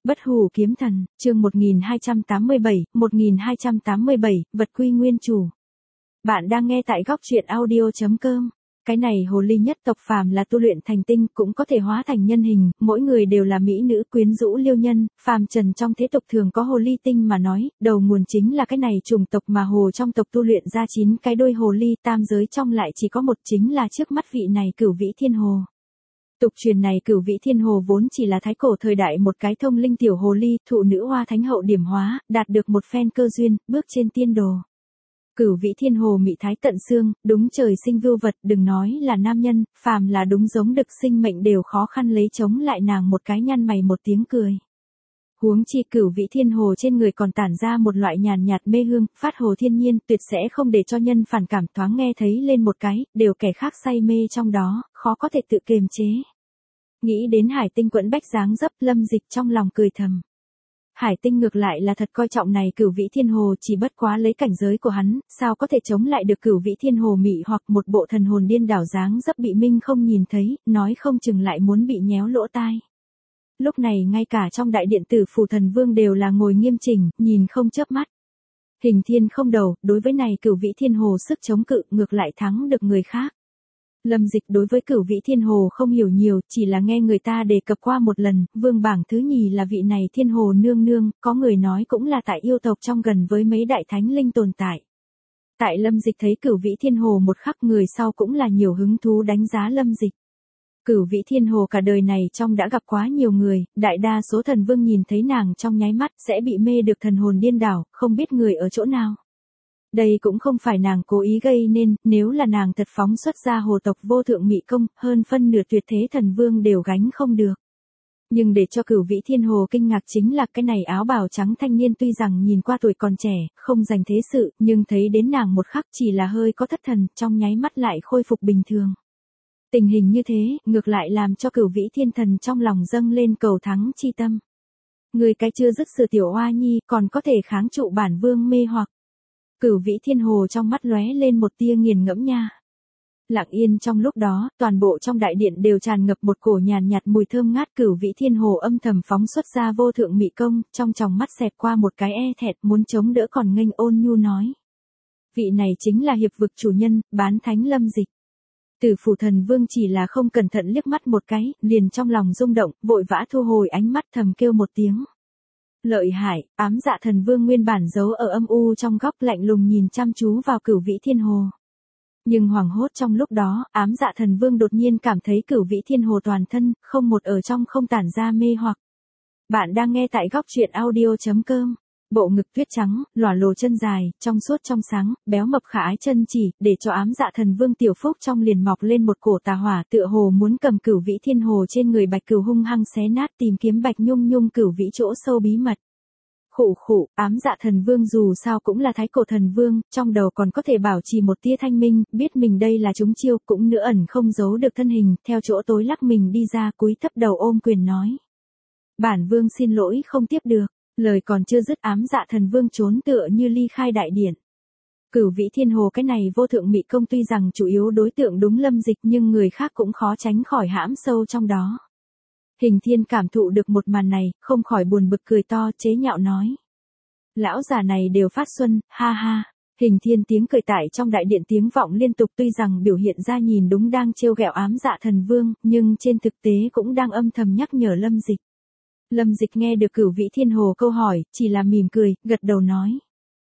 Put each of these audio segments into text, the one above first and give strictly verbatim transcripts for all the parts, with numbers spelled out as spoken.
Bất hủ kiếm thần, chương một nghìn hai trăm tám mươi bảy, một nghìn hai trăm tám mươi bảy, vật quy nguyên chủ. Bạn đang nghe tại góc truyện audio chấm com. Cái này hồ ly nhất tộc phàm là tu luyện thành tinh cũng có thể hóa thành nhân hình, mỗi người đều là mỹ nữ quyến rũ liêu nhân, phàm trần trong thế tục thường có hồ ly tinh mà nói, đầu nguồn chính là cái này chủng tộc mà hồ trong tộc tu luyện ra chín cái đôi hồ ly, tam giới trong lại chỉ có một, chính là trước mắt vị này Cửu Vĩ Thiên Hồ. Tục truyền này Cửu Vĩ Thiên Hồ vốn chỉ là thái cổ thời đại một cái thông linh tiểu hồ ly, thụ nữ hoa thánh hậu điểm hóa, đạt được một phen cơ duyên, bước trên tiên đồ. Cửu Vĩ Thiên Hồ mị thái tận xương, đúng trời sinh vưu vật, đừng nói là nam nhân, phàm là đúng giống đực sinh mệnh đều khó khăn lấy chống lại nàng một cái nhăn mày một tiếng cười. Huống chi Cửu Vĩ Thiên Hồ trên người còn tản ra một loại nhàn nhạt mê hương, phát hồ thiên nhiên, tuyệt sẽ không để cho nhân phản cảm, thoáng nghe thấy lên một cái, đều kẻ khác say mê trong đó, khó có thể tự kiềm chế. Nghĩ đến Hải Tinh quẫn bách dáng dấp, Lâm Dịch trong lòng cười thầm. Hải Tinh ngược lại là thật coi trọng này Cửu Vĩ Thiên Hồ, chỉ bất quá lấy cảnh giới của hắn, sao có thể chống lại được Cửu Vĩ Thiên Hồ mị hoặc một bộ thần hồn điên đảo dáng dấp bị minh không nhìn thấy, nói không chừng lại muốn bị nhéo lỗ tai. Lúc này ngay cả trong đại điện tử Phủ Thần Vương đều là ngồi nghiêm chỉnh, nhìn không chớp mắt. Hình thiên không đầu, đối với này Cửu Vĩ Thiên Hồ sức chống cự ngược lại thắng được người khác. Lâm Dịch đối với Cửu Vĩ Thiên Hồ không hiểu nhiều, chỉ là nghe người ta đề cập qua một lần, vương bảng thứ nhì là vị này Thiên Hồ nương nương, có người nói cũng là tại yêu tộc trong gần với mấy đại thánh linh tồn tại. Tại Lâm Dịch thấy Cửu Vĩ Thiên Hồ một khắc, người sau cũng là nhiều hứng thú đánh giá Lâm Dịch. Cửu Vĩ Thiên Hồ cả đời này trong đã gặp quá nhiều người, đại đa số thần vương nhìn thấy nàng trong nháy mắt sẽ bị mê được thần hồn điên đảo, không biết người ở chỗ nào. Đây cũng không phải nàng cố ý gây nên, nếu là nàng thật phóng xuất ra hồ tộc vô thượng mị công, hơn phân nửa tuyệt thế thần vương đều gánh không được. Nhưng để cho Cửu Vĩ Thiên Hồ kinh ngạc chính là cái này áo bào trắng thanh niên tuy rằng nhìn qua tuổi còn trẻ, không dành thế sự, nhưng thấy đến nàng một khắc chỉ là hơi có thất thần, trong nháy mắt lại khôi phục bình thường. Tình hình như thế, ngược lại làm cho Cửu Vĩ Thiên Thần trong lòng dâng lên cầu thắng chi tâm. Người cái chưa dứt sự tiểu oa nhi, còn có thể kháng trụ bản vương mê hoặc. Cửu Vĩ Thiên Hồ trong mắt lóe lên một tia nghiền ngẫm nha. Lặng yên trong lúc đó, toàn bộ trong đại điện đều tràn ngập một cổ nhàn nhạt mùi thơm ngát. Cửu Vĩ Thiên Hồ âm thầm phóng xuất ra vô thượng mị công, trong tròng mắt xẹt qua một cái e thẹt, muốn chống đỡ còn nghênh ôn nhu nói. Vị này chính là hiệp vực chủ nhân, bán thánh Lâm Dịch. Tử Phủ Thần Vương chỉ là không cẩn thận liếc mắt một cái, liền trong lòng rung động, vội vã thu hồi ánh mắt, thầm kêu một tiếng. Lợi hại, ám dạ thần vương nguyên bản giấu ở âm u trong góc lạnh lùng nhìn chăm chú vào Cửu Vĩ Thiên Hồ. Nhưng hoảng hốt trong lúc đó, ám dạ thần vương đột nhiên cảm thấy Cửu Vĩ Thiên Hồ toàn thân, không một ở trong không tản ra mê hoặc. Bạn đang nghe tại góc truyện audio chấm com. Bộ ngực tuyết trắng, lòa lồ chân dài, trong suốt trong sáng, béo mập khả ái chân chỉ, để cho ám dạ thần vương tiểu phúc trong liền mọc lên một cổ tà hỏa, tựa hồ muốn cầm Cửu Vĩ Thiên Hồ trên người Bạch Cửu hung hăng xé nát, tìm kiếm Bạch Nhung Nhung Cửu Vĩ chỗ sâu bí mật. Khụ khụ, ám dạ thần vương dù sao cũng là thái cổ thần vương, trong đầu còn có thể bảo trì một tia thanh minh, biết mình đây là trúng chiêu, cũng nữa ẩn không giấu được thân hình, theo chỗ tối lắc mình đi ra, cúi thấp đầu ôm quyền nói. Bản vương xin lỗi không tiếp được. Lời còn chưa dứt, ám dạ thần vương trốn tựa như ly khai đại điện. Cửu Vĩ Thiên Hồ cái này vô thượng mị công tuy rằng chủ yếu đối tượng đúng Lâm Dịch, nhưng người khác cũng khó tránh khỏi hãm sâu trong đó. Hình thiên cảm thụ được một màn này, không khỏi buồn bực cười to, chế nhạo nói. Lão già này đều phát xuân, ha ha. Hình thiên tiếng cười tại trong đại điện tiếng vọng liên tục, tuy rằng biểu hiện ra nhìn đúng đang trêu ghẹo ám dạ thần vương, nhưng trên thực tế cũng đang âm thầm nhắc nhở Lâm Dịch. Lâm Dịch nghe được Cửu Vĩ Thiên Hồ câu hỏi, chỉ là mỉm cười, gật đầu nói.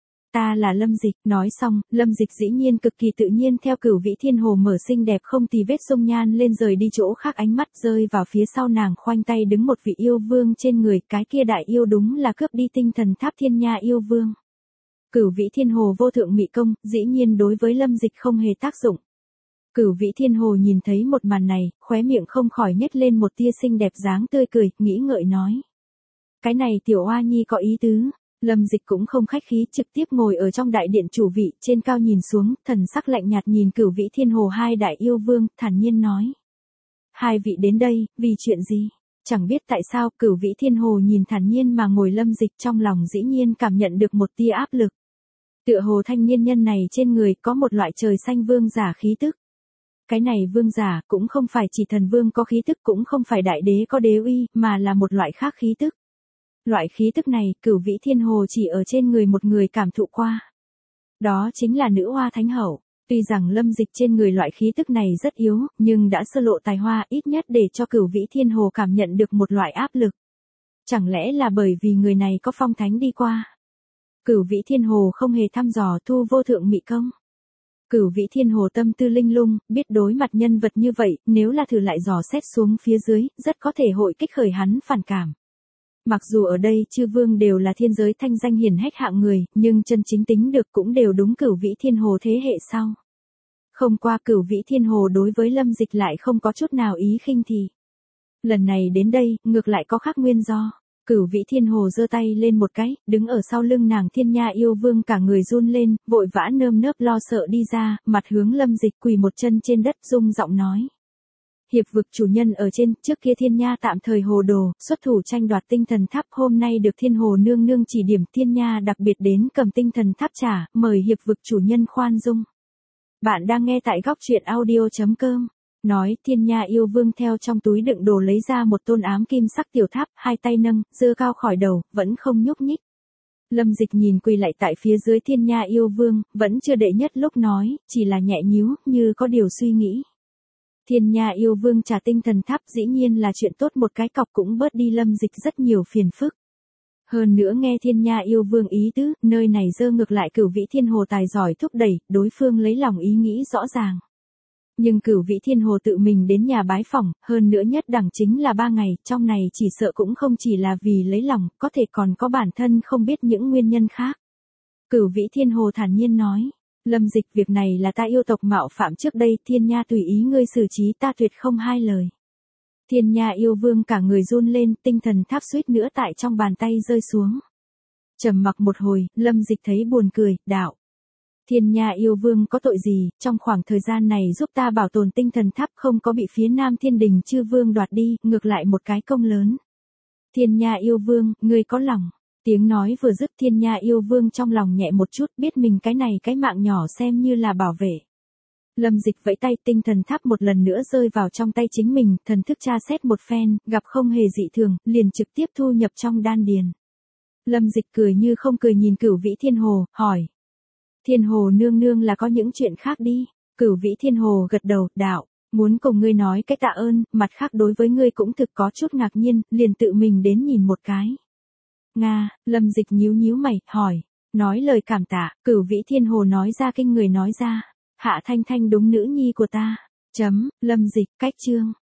Ta là Lâm Dịch, nói xong, Lâm Dịch dĩ nhiên cực kỳ tự nhiên theo Cửu Vĩ Thiên Hồ mở xinh đẹp không tì vết dung nhan lên, rời đi chỗ khác, ánh mắt rơi vào phía sau nàng, khoanh tay đứng một vị yêu vương trên người, cái kia đại yêu đúng là cướp đi tinh thần tháp Thiên Nha yêu vương. Cửu Vĩ Thiên Hồ vô thượng mị công, dĩ nhiên đối với Lâm Dịch không hề tác dụng. Cửu Vĩ Thiên Hồ nhìn thấy một màn này, khóe miệng không khỏi nhếch lên một tia xinh đẹp dáng tươi cười, nghĩ ngợi nói. Cái này tiểu oa nhi có ý tứ. Lâm Dịch cũng không khách khí, trực tiếp ngồi ở trong đại điện chủ vị, trên cao nhìn xuống, thần sắc lạnh nhạt nhìn Cửu Vĩ Thiên Hồ hai đại yêu vương, thản nhiên nói. Hai vị đến đây, vì chuyện gì? Chẳng biết tại sao, Cửu Vĩ Thiên Hồ nhìn thản nhiên mà ngồi Lâm Dịch, trong lòng dĩ nhiên cảm nhận được một tia áp lực. Tựa hồ thanh niên nhân này trên người có một loại trời xanh vương giả khí tức. Cái này vương giả cũng không phải chỉ thần vương có khí tức, cũng không phải đại đế có đế uy, mà là một loại khác khí tức. Loại khí tức này, Cửu Vĩ Thiên Hồ chỉ ở trên người một người cảm thụ qua. Đó chính là nữ hoa thánh hậu. Tuy rằng Lâm Dịch trên người loại khí tức này rất yếu, nhưng đã sơ lộ tài hoa ít nhất để cho Cửu Vĩ Thiên Hồ cảm nhận được một loại áp lực. Chẳng lẽ là bởi vì người này có phong thánh đi qua? Cửu Vĩ Thiên Hồ không hề thăm dò thu vô thượng mị công. Cửu Vĩ Thiên Hồ tâm tư linh lung, biết đối mặt nhân vật như vậy, nếu là thử lại dò xét xuống phía dưới, rất có thể hội kích khởi hắn phản cảm. Mặc dù ở đây chư vương đều là thiên giới thanh danh hiển hách hạng người, nhưng chân chính tính được cũng đều đúng Cửu Vĩ Thiên Hồ thế hệ sau. Không qua Cửu Vĩ Thiên Hồ đối với Lâm Dịch lại không có chút nào ý khinh thị. Lần này đến đây, ngược lại có khác nguyên do. Cửu Vĩ Thiên Hồ giơ tay lên một cái, đứng ở sau lưng nàng Thiên Nha Yêu Vương cả người run lên, vội vã nơm nớp lo sợ đi ra, mặt hướng Lâm Dịch quỳ một chân trên đất rung giọng nói. Hiệp vực chủ nhân ở trên, trước kia Thiên Nha tạm thời hồ đồ, xuất thủ tranh đoạt tinh thần tháp, hôm nay được Thiên Hồ nương nương chỉ điểm, Thiên Nha đặc biệt đến cầm tinh thần tháp trả, mời hiệp vực chủ nhân khoan dung. Bạn đang nghe tại góc truyện audio chấm com. Nói, Thiên Nha Yêu Vương theo trong túi đựng đồ lấy ra một tôn ám kim sắc tiểu tháp, hai tay nâng, giơ cao khỏi đầu, vẫn không nhúc nhích. Lâm Dịch nhìn quỳ lại tại phía dưới Thiên Nha Yêu Vương, vẫn chưa đệ nhất lúc nói, chỉ là nhẹ nhíu, như có điều suy nghĩ. Thiên Nha Yêu Vương trả tinh thần tháp dĩ nhiên là chuyện tốt, một cái cọc cũng bớt đi Lâm Dịch rất nhiều phiền phức. Hơn nữa nghe Thiên Nha Yêu Vương ý tứ, nơi này dơ ngược lại Cửu Vĩ Thiên Hồ tài giỏi thúc đẩy, đối phương lấy lòng ý nghĩ rõ ràng. Nhưng Cửu Vĩ Thiên Hồ tự mình đến nhà bái phỏng, hơn nữa nhất đẳng chính là ba ngày, trong này chỉ sợ cũng không chỉ là vì lấy lòng, có thể còn có bản thân không biết những nguyên nhân khác. Cửu Vĩ Thiên Hồ thản nhiên nói, Lâm Dịch, việc này là ta yêu tộc mạo phạm trước đây, Thiên Nha tùy ý ngươi xử trí, ta tuyệt không hai lời. Thiên Nha Yêu Vương cả người run lên, tinh thần tháp suýt nữa tại trong bàn tay rơi xuống. Trầm mặc một hồi, Lâm Dịch thấy buồn cười, đạo. Thiên Nha Yêu Vương có tội gì, trong khoảng thời gian này giúp ta bảo tồn tinh thần tháp không có bị phía Nam Thiên Đình chư vương đoạt đi, ngược lại một cái công lớn. Thiên Nha Yêu Vương, ngươi có lòng. Tiếng nói vừa dứt, Thiên Nha Yêu Vương trong lòng nhẹ một chút, biết mình cái này cái mạng nhỏ xem như là bảo vệ. Lâm Dịch vẫy tay, tinh thần tháp một lần nữa rơi vào trong tay chính mình, thần thức tra xét một phen, gặp không hề dị thường, liền trực tiếp thu nhập trong đan điền. Lâm Dịch cười như không cười nhìn Cửu Vĩ Thiên Hồ, hỏi. Thiên Hồ nương nương là có những chuyện khác đi. Cửu Vĩ Thiên Hồ gật đầu, đạo, muốn cùng ngươi nói cái tạ ơn, mặt khác đối với ngươi cũng thực có chút ngạc nhiên, liền tự mình đến nhìn một cái. Nga, Lâm Dịch nhíu nhíu mày, hỏi, nói lời cảm tạ, Cửu Vĩ Thiên Hồ nói ra kinh người nói ra, Hạ Thanh Thanh đúng nữ nhi của ta. Chấm, Lâm Dịch, cách chương.